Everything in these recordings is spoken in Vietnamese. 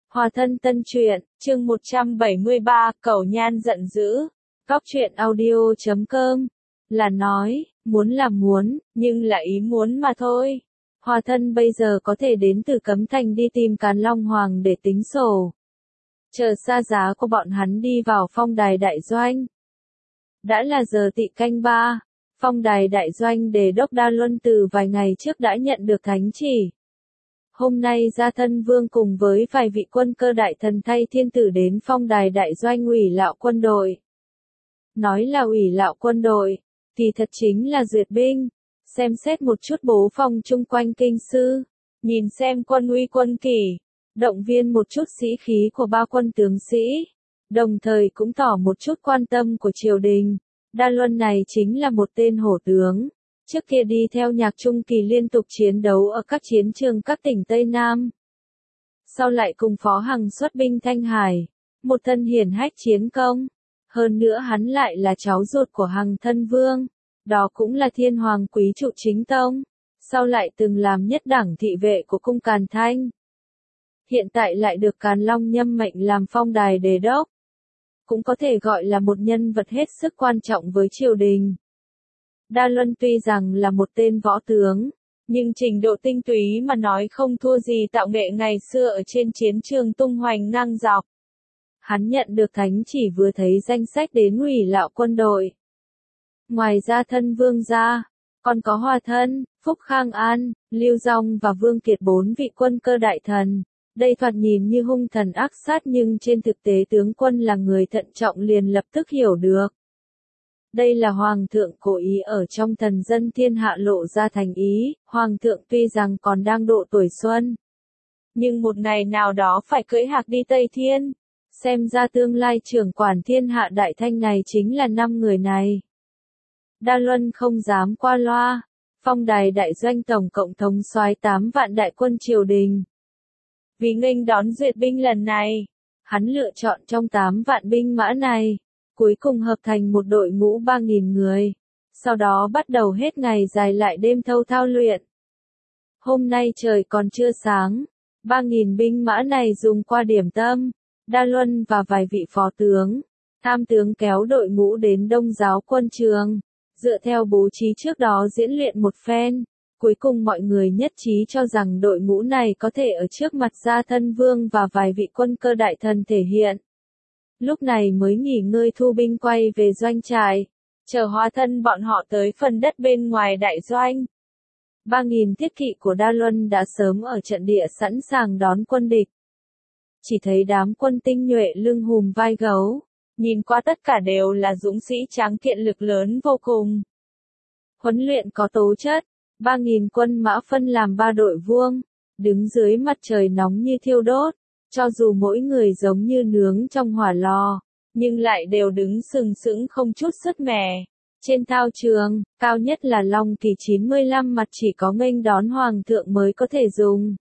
Hòa thân tân truyện, chương 173, Cẩu Nhan giận dữ. Góc truyện audio.com. Là nói, muốn là muốn, nhưng là ý muốn mà thôi. Hòa thân bây giờ có thể đến từ Cấm Thành đi tìm Càn Long Hoàng để tính sổ. Chờ xa giá của bọn hắn đi vào phong đài đại doanh. Đã là giờ tỵ canh 3, phong đài đại doanh Đề đốc Đa Luân từ vài ngày trước đã nhận được thánh chỉ. Hôm nay Gia Thân Vương cùng với vài vị quân cơ đại thần thay thiên tử đến phong đài đại doanh ủy lạo quân đội. Nói là ủy lạo quân đội, thì thật chính là duyệt binh, xem xét một chút bố phòng chung quanh kinh sư, nhìn xem quân uy quân kỷ, động viên một chút sĩ khí của ba quân tướng sĩ, đồng thời cũng tỏ một chút quan tâm của triều đình. Đa Luân này chính là một tên hổ tướng. Trước kia đi theo Nhạc Trung Kỳ liên tục chiến đấu ở các chiến trường các tỉnh Tây Nam. Sau lại cùng Phó Hằng xuất binh Thanh Hải, một thân hiển hách chiến công. Hơn nữa hắn lại là cháu ruột của Hằng Thân Vương, đó cũng là thiên hoàng quý trụ chính tông. Sau lại từng làm nhất đẳng thị vệ của cung Càn Thanh. Hiện tại lại được Càn Long nhâm mệnh làm phong đài đề đốc. Cũng có thể gọi là một nhân vật hết sức quan trọng với triều đình. Đa Luân tuy rằng là một tên võ tướng, nhưng trình độ tinh túy mà nói không thua gì Tạo Nghệ ngày xưa ở trên chiến trường tung hoành ngang dọc. Hắn nhận được thánh chỉ vừa thấy danh sách đến ủy lạo quân đội. Ngoài ra Thân Vương ra, còn có Hòa Thân, Phúc Khang An, Lưu Dòng và Vương Kiệt 4 vị quân cơ đại thần. Đây thoạt nhìn như hung thần ác sát nhưng trên thực tế tướng quân là người thận trọng liền lập tức hiểu được. Đây là Hoàng thượng cố ý ở trong thần dân thiên hạ lộ ra thành ý. Hoàng thượng tuy rằng còn đang độ tuổi xuân, nhưng một ngày nào đó phải cưỡi hạc đi Tây Thiên. Xem ra tương lai trưởng quản thiên hạ đại thanh này chính là 5 người này. Đa Luân không dám qua loa. Phong đài đại doanh tổng cộng thống soái 8 vạn đại quân triều đình. Vì nghênh đón duyệt binh lần này, hắn lựa chọn trong 8 vạn binh mã này, cuối cùng hợp thành một đội ngũ 3.000 người. Sau đó bắt đầu hết ngày dài lại đêm thâu thao luyện. Hôm nay trời còn chưa sáng, 3.000 binh mã này dùng qua điểm tâm. Đa Luân và vài vị phó tướng, tham tướng kéo đội ngũ đến Đông Giáo quân trường, dựa theo bố trí trước đó diễn luyện một phen. Cuối cùng mọi người nhất trí cho rằng đội ngũ này có thể ở trước mặt Gia Thân Vương và vài vị quân cơ đại thần thể hiện. Lúc này mới nghỉ ngơi thu binh quay về doanh trại, chờ Hòa thân bọn họ tới phần đất bên ngoài đại doanh. 3.000 thiết kỵ của Đa Luân đã sớm ở trận địa sẵn sàng đón quân địch. Chỉ thấy đám quân tinh nhuệ lưng hùm vai gấu, nhìn qua tất cả đều là dũng sĩ tráng kiện lực lớn vô cùng. Huấn luyện có tố chất, 3.000 quân mã phân làm 3 đội vuông, đứng dưới mặt trời nóng như thiêu đốt, cho dù mỗi người giống như nướng trong hỏa lò, nhưng lại đều đứng sừng sững không chút sứt mẻ. Trên thao trường, cao nhất là Long Kỳ 95 mặt chỉ có nghênh đón Hoàng thượng mới có thể dùng.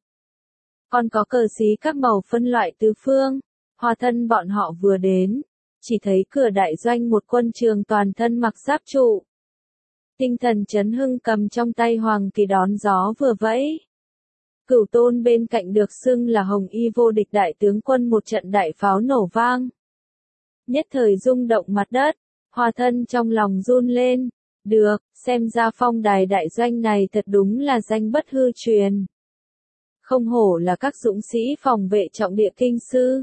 Còn có cờ xí các màu phân loại tứ phương. Hòa thân bọn họ vừa đến, chỉ thấy cửa đại doanh một quân trường toàn thân mặc giáp trụ. Tinh thần chấn hưng cầm trong tay Hoàng Kỳ đón gió vừa vẫy. Cửu Tôn bên cạnh được xưng là Hồng Y vô địch đại tướng quân một trận đại pháo nổ vang. Nhất thời rung động mặt đất, Hòa thân trong lòng run lên. Được, xem ra phong đài đại doanh này thật đúng là danh bất hư truyền. Không hổ là các dũng sĩ phòng vệ trọng địa kinh sư.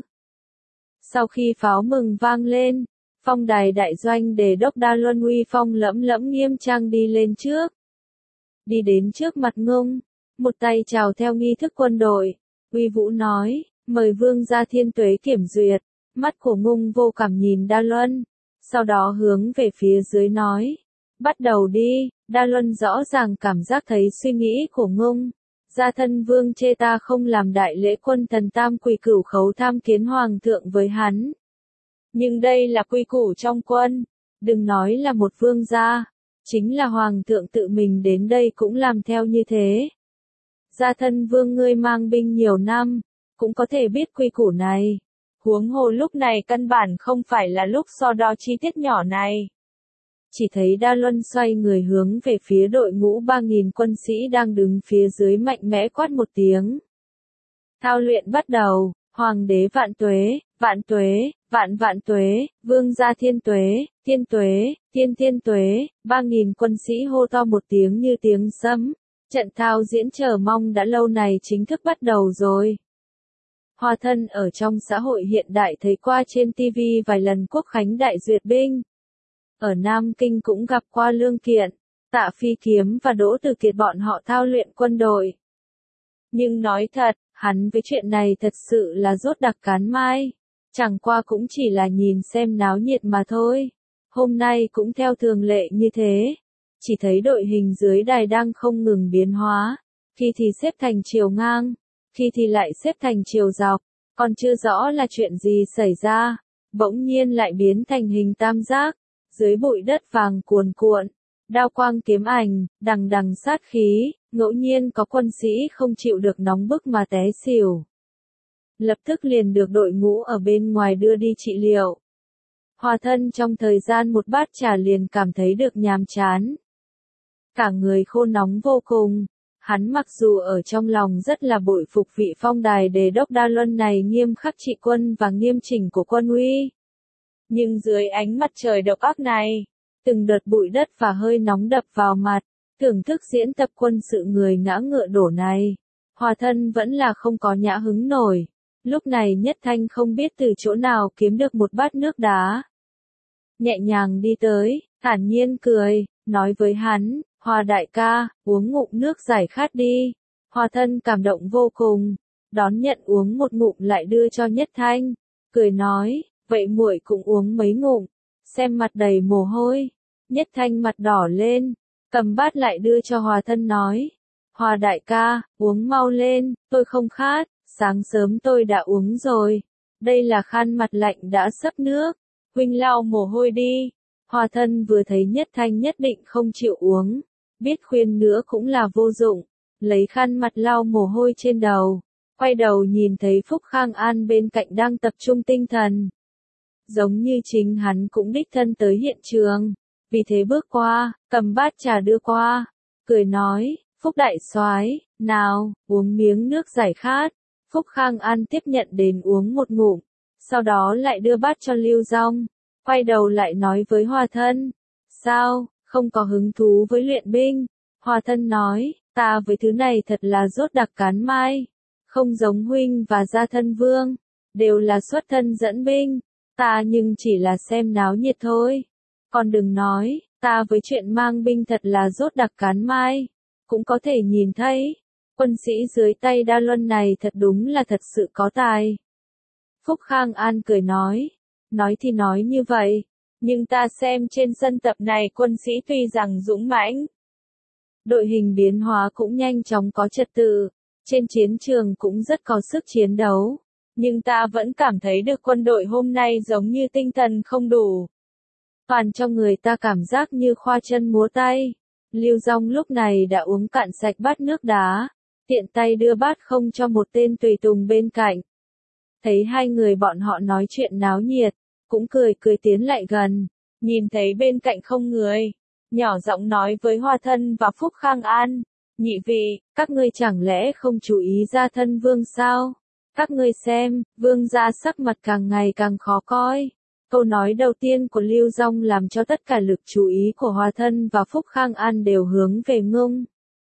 Sau khi pháo mừng vang lên, phong đài đại doanh Đề đốc Đa Luân uy phong lẫm lẫm nghiêm trang đi lên trước. Đi đến trước mặt Ngung, một tay chào theo nghi thức quân đội, uy vũ nói, mời vương gia thiên tuế kiểm duyệt. Mắt của Ngung vô cảm nhìn Đa Luân, sau đó hướng về phía dưới nói, bắt đầu đi. Đa Luân rõ ràng cảm giác thấy suy nghĩ của Ngung. Gia Thân Vương chê ta không làm đại lễ quân thần tam quỳ cửu khấu tham kiến Hoàng thượng với hắn. Nhưng đây là quy củ trong quân, đừng nói là một vương gia, chính là Hoàng thượng tự mình đến đây cũng làm theo như thế. Gia Thân Vương ngươi mang binh nhiều năm, cũng có thể biết quy củ này. Huống hồ lúc này căn bản không phải là lúc so đo chi tiết nhỏ này. Chỉ thấy Đa Luân xoay người hướng về phía đội ngũ 3.000 quân sĩ đang đứng phía dưới mạnh mẽ quát một tiếng. Thao luyện bắt đầu, Hoàng đế vạn tuế, vạn tuế, vạn vạn tuế, vương gia thiên tuế, thiên tuế, thiên thiên tuế, 3.000 quân sĩ hô to một tiếng như tiếng sấm. Trận thao diễn chờ mong đã lâu này chính thức bắt đầu rồi. Hoa Thân ở trong xã hội hiện đại thấy qua trên TV vài lần Quốc khánh đại duyệt binh. Ở Nam Kinh cũng gặp qua Lương Kiện, Tạ Phi Kiếm và Đỗ Từ Kiệt bọn họ thao luyện quân đội. Nhưng nói thật, hắn với chuyện này thật sự là rốt đặc cán mai. Chẳng qua cũng chỉ là nhìn xem náo nhiệt mà thôi. Hôm nay cũng theo thường lệ như thế. Chỉ thấy đội hình dưới đài đang không ngừng biến hóa. Khi thì xếp thành chiều ngang, khi thì lại xếp thành chiều dọc. Còn chưa rõ là chuyện gì xảy ra. Bỗng nhiên lại biến thành hình tam giác. Dưới bụi đất vàng cuồn cuộn. Đao quang kiếm ảnh, đằng đằng sát khí. Ngẫu nhiên có quân sĩ không chịu được nóng bức mà té xỉu. Lập tức liền được đội ngũ ở bên ngoài đưa đi trị liệu. Hoa Thân trong thời gian một bát trà liền cảm thấy được nhàm chán. Cả người khô nóng vô cùng. Hắn mặc dù ở trong lòng rất là bội phục vị phong đài đề đốc Đa Luân này nghiêm khắc trị quân và nghiêm chỉnh của quân uy. Nhưng dưới ánh mặt trời độc ác này, từng đợt bụi đất và hơi nóng đập vào mặt, thưởng thức diễn tập quân sự người ngã ngựa đổ này, Hoa Thân vẫn là không có nhã hứng nổi. Lúc này Nhất Thanh không biết từ chỗ nào kiếm được một bát nước đá. Nhẹ nhàng đi tới, thản nhiên cười, nói với hắn, Hoa đại ca, uống ngụm nước giải khát đi. Hoa Thân cảm động vô cùng, đón nhận uống một ngụm lại đưa cho Nhất Thanh, cười nói, vậy muội cũng uống mấy ngụm, xem mặt đầy mồ hôi. Nhất Thanh mặt đỏ lên, cầm bát lại đưa cho Hoa Thân nói, Hoa đại ca, uống mau lên, tôi không khát, sáng sớm tôi đã uống rồi, đây là khăn mặt lạnh đã xấp nước, huynh lau mồ hôi đi. Hoa Thân vừa thấy Nhất Thanh nhất định không chịu uống, biết khuyên nữa cũng là vô dụng, lấy khăn mặt lau mồ hôi trên đầu, quay đầu nhìn thấy Phúc Khang An bên cạnh đang tập trung tinh thần. Giống như chính hắn cũng đích thân tới hiện trường, vì thế bước qua, cầm bát trà đưa qua, cười nói, Phúc đại soái, nào, uống miếng nước giải khát. Phúc Khang An tiếp nhận đến uống một ngụm, sau đó lại đưa bát cho Lưu Dung, quay đầu lại nói với Hoa Thân, sao, không có hứng thú với luyện binh? Hoa Thân nói, ta với thứ này thật là rốt đặc cán mai, không giống huynh và Gia Thân Vương, đều là xuất thân dẫn binh, ta nhưng chỉ là xem náo nhiệt thôi. Còn đừng nói, ta với chuyện mang binh thật là rốt đặc cán mai, cũng có thể nhìn thấy. Quân sĩ dưới tay Đa Luân này thật đúng là thật sự có tài. Phúc Khang An cười nói thì nói như vậy, nhưng ta xem trên sân tập này quân sĩ tuy rằng dũng mãnh, đội hình biến hóa cũng nhanh chóng có trật tự, trên chiến trường cũng rất có sức chiến đấu, nhưng ta vẫn cảm thấy được quân đội hôm nay giống như tinh thần không đủ. Toàn trong người ta cảm giác như khoa chân múa tay. Lưu Dung lúc này đã uống cạn sạch bát nước đá, tiện tay đưa bát không cho một tên tùy tùng bên cạnh. Thấy hai người bọn họ nói chuyện náo nhiệt, cũng cười tiến lại gần, nhìn thấy bên cạnh không người, nhỏ giọng nói với Hoa Thân và Phúc Khang An, nhị vị, các ngươi chẳng lẽ không chú ý Gia Thân Vương sao? Các ngươi xem, vương gia sắc mặt càng ngày càng khó coi. Câu nói đầu tiên của Lưu Dung làm cho tất cả lực chú ý của Hoa Thân và Phúc Khang An đều hướng về Ngung.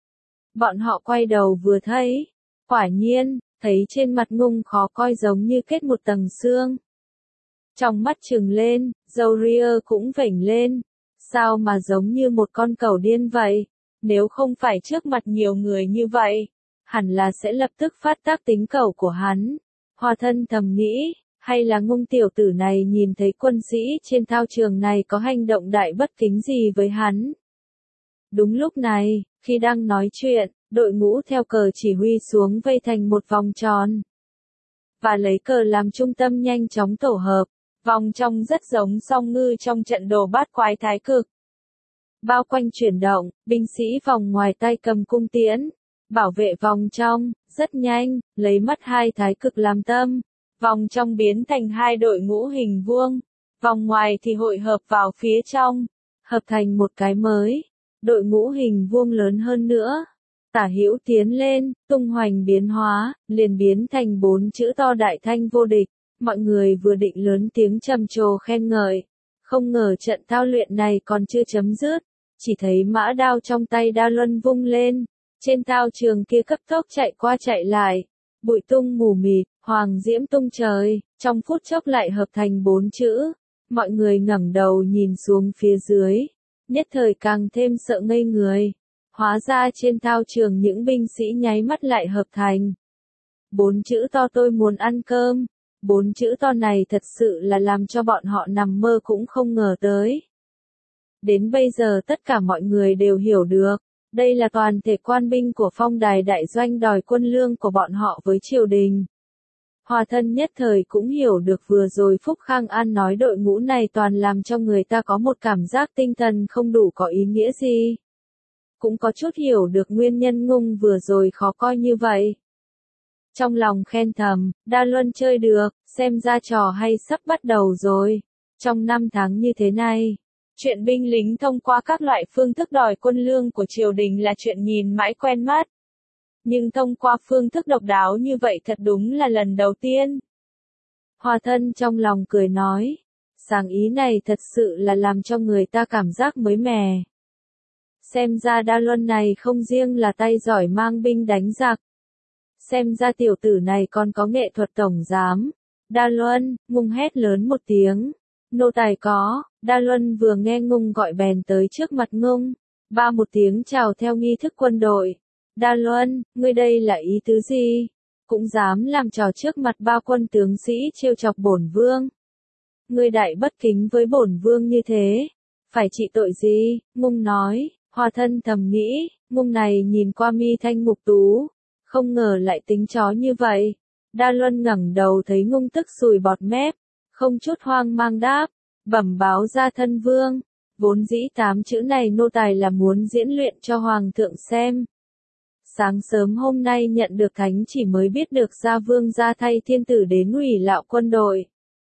Bọn họ quay đầu vừa thấy, quả nhiên, thấy trên mặt Ngung khó coi giống như kết một tầng xương. Trong mắt trừng lên, râu ria cũng vểnh lên, sao mà giống như một con cẩu điên vậy, nếu không phải trước mặt nhiều người như vậy, hẳn là sẽ lập tức phát tác tính cẩu của hắn. Hoa Thân thầm nghĩ, hay là Ngung tiểu tử này nhìn thấy quân sĩ trên thao trường này có hành động đại bất kính gì với hắn. Đúng lúc này, khi đang nói chuyện, đội ngũ theo cờ chỉ huy xuống vây thành một vòng tròn. Và lấy cờ làm trung tâm nhanh chóng tổ hợp, vòng trong rất giống song ngư trong trận đồ bát quái thái cực. Bao quanh chuyển động, binh sĩ vòng ngoài tay cầm cung tiễn, bảo vệ vòng trong, rất nhanh, lấy mắt hai thái cực làm tâm. Vòng trong biến thành hai đội ngũ hình vuông, vòng ngoài thì hội hợp vào phía trong, hợp thành một cái mới, đội ngũ hình vuông lớn hơn nữa. tả hữu tiến lên, tung hoành biến hóa, liền biến thành 4 chữ to đại thanh vô địch. Mọi người vừa định lớn tiếng trầm trồ khen ngợi. Không ngờ trận thao luyện này còn chưa chấm dứt. Chỉ thấy mã đao trong tay Đa Luân vung lên. Trên thao trường kia cấp tốc chạy qua chạy lại. Bụi tung mù mịt, hoàng diễm tung trời. Trong phút chốc lại hợp thành 4 chữ. Mọi người ngẩng đầu nhìn xuống phía dưới. Nhất thời càng thêm sợ ngây người. Hóa ra trên thao trường những binh sĩ nháy mắt lại hợp thành 4 chữ to tôi muốn ăn cơm. 4 chữ to này thật sự là làm cho bọn họ nằm mơ cũng không ngờ tới. Đến bây giờ tất cả mọi người đều hiểu được. Đây là toàn thể quan binh của Phong Đài đại doanh đòi quân lương của bọn họ với triều đình. Hòa Thân nhất thời cũng hiểu được vừa rồi Phúc Khang An nói đội ngũ này toàn làm cho người ta có một cảm giác tinh thần không đủ có ý nghĩa gì. Cũng có chút hiểu được nguyên nhân Ngung vừa rồi khó coi như vậy. Trong lòng khen thầm, Đa Luân chơi được, xem ra trò hay sắp bắt đầu rồi. Trong 5 tháng như thế này, chuyện binh lính thông qua các loại phương thức đòi quân lương của triều đình là chuyện nhìn mãi quen mắt. Nhưng thông qua phương thức độc đáo như vậy thật đúng là lần đầu tiên. Hòa Thân trong lòng cười nói, sáng ý này thật sự là làm cho người ta cảm giác mới mẻ. Xem ra Đa Luân này không riêng là tay giỏi mang binh đánh giặc. Xem ra tiểu tử này còn có nghệ thuật tổng giám. Đa Luân, Ngung hét lớn một tiếng. Nô tài có, Đa Luân vừa nghe Ngung gọi bèn tới trước mặt Ngung. Ba một tiếng chào theo nghi thức quân đội. Đa Luân, ngươi đây là ý tứ gì? Cũng dám làm trò trước mặt ba quân tướng sĩ trêu chọc bổn vương. Ngươi đại bất kính với bổn vương như thế. Phải trị tội gì? Ngung nói. Hòa Thân thầm nghĩ, Ngung này nhìn qua mi thanh mục tú. Không ngờ lại tính chó như vậy. Đa Luân ngẩng đầu thấy Ngung tức sùi bọt mép. Không chút hoang mang đáp. Bẩm báo ra thân vương. Vốn dĩ 8 chữ này nô tài là muốn diễn luyện cho hoàng thượng xem. Sáng sớm hôm nay nhận được thánh chỉ mới biết được gia vương gia thay thiên tử đến ủy lạo quân đội.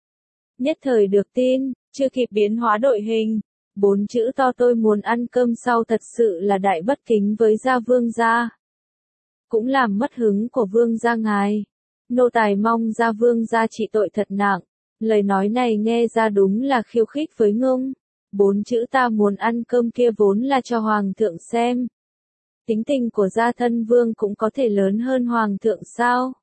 Nhất thời được tin, chưa kịp biến hóa đội hình. 4 chữ to tôi muốn ăn cơm sau thật sự là đại bất kính với gia vương gia. Cũng làm mất hứng của vương gia ngài. Nô tài mong gia vương gia trị tội thật nặng. Lời nói này nghe ra đúng là khiêu khích với Ngung. 4 chữ ta muốn ăn cơm kia vốn là cho hoàng thượng xem. Tính tình của gia thân vương cũng có thể lớn hơn hoàng thượng sao?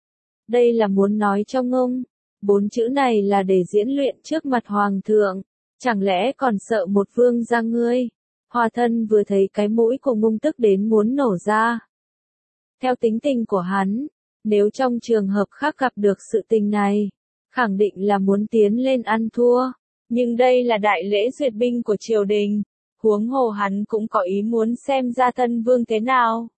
Đây là muốn nói cho Ngung. 4 chữ này là để diễn luyện trước mặt hoàng thượng. Chẳng lẽ còn sợ một vương gia ngươi? Hòa Thân vừa thấy cái mũi của Ngung tức đến muốn nổ ra. Theo tính tình của hắn, nếu trong trường hợp khác gặp được sự tình này, khẳng định là muốn tiến lên ăn thua. Nhưng đây là đại lễ duyệt binh của triều đình. Huống hồ hắn cũng có ý muốn xem gia thân vương thế nào.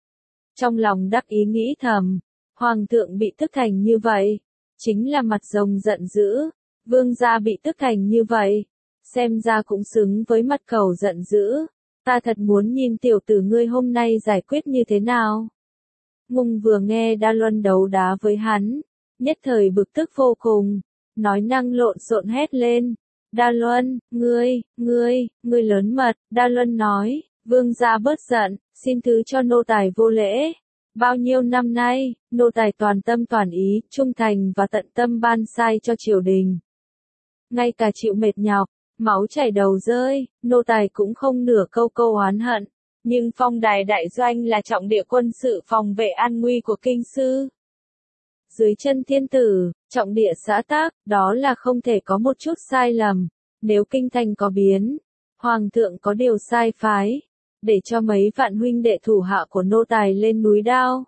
Trong lòng đắc ý nghĩ thầm, hoàng thượng bị tức thành như vậy, chính là mặt rồng giận dữ, vương gia bị tức thành như vậy, xem ra cũng xứng với mặt cẩu giận dữ, ta thật muốn nhìn tiểu tử ngươi hôm nay giải quyết như thế nào. Ngung vừa nghe Đa Luân đấu đá với hắn, nhất thời bực tức vô cùng, nói năng lộn xộn hét lên. Đa Luân, ngươi lớn mật, Đa Luân nói, vương gia bớt giận, xin thứ cho nô tài vô lễ. Bao nhiêu năm nay, nô tài toàn tâm toàn ý, trung thành và tận tâm ban sai cho triều đình. Ngay cả chịu mệt nhọc, máu chảy đầu rơi, nô tài cũng không nửa câu câu oán hận. Nhưng Phong Đài đại doanh là trọng địa quân sự phòng vệ an nguy của kinh sư. Dưới chân thiên tử, trọng địa xã tác, đó là không thể có một chút sai lầm. Nếu kinh thành có biến, hoàng thượng có điều sai phái, để cho mấy vạn huynh đệ thủ hạ của nô tài lên núi đao.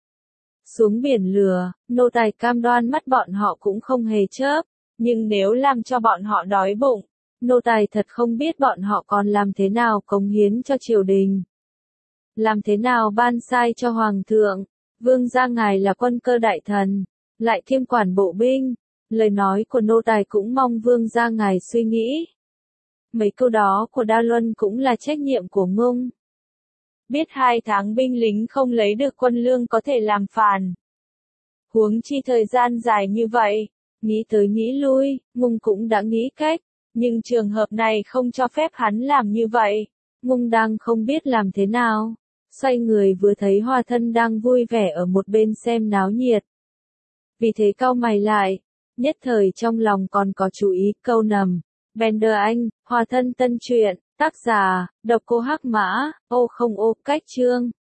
Xuống biển lửa, nô tài cam đoan mắt bọn họ cũng không hề chớp, nhưng nếu làm cho bọn họ đói bụng, nô tài thật không biết bọn họ còn làm thế nào cống hiến cho triều đình. Làm thế nào ban sai cho hoàng thượng. Vương gia ngài là quân cơ đại thần, lại kiêm quản bộ binh, lời nói của nô tài cũng mong vương gia ngài suy nghĩ. Mấy câu đó của Đa Luân cũng là trách nhiệm của Ngung. Biết 2 tháng binh lính không lấy được quân lương có thể làm phản. Huống chi thời gian dài như vậy, nghĩ tới nghĩ lui, Ngung cũng đã nghĩ cách, nhưng trường hợp này không cho phép hắn làm như vậy. Ngung đang không biết làm thế nào. xoay người vừa thấy Hòa Thân đang vui vẻ ở một bên xem náo nhiệt. Vì thế cau mày lại, nhất thời trong lòng còn có chú ý câu nầm. Bender Anh, Hòa Thân tân truyện, tác giả, độc cô Hắc Mã, ô không ô, cách chương.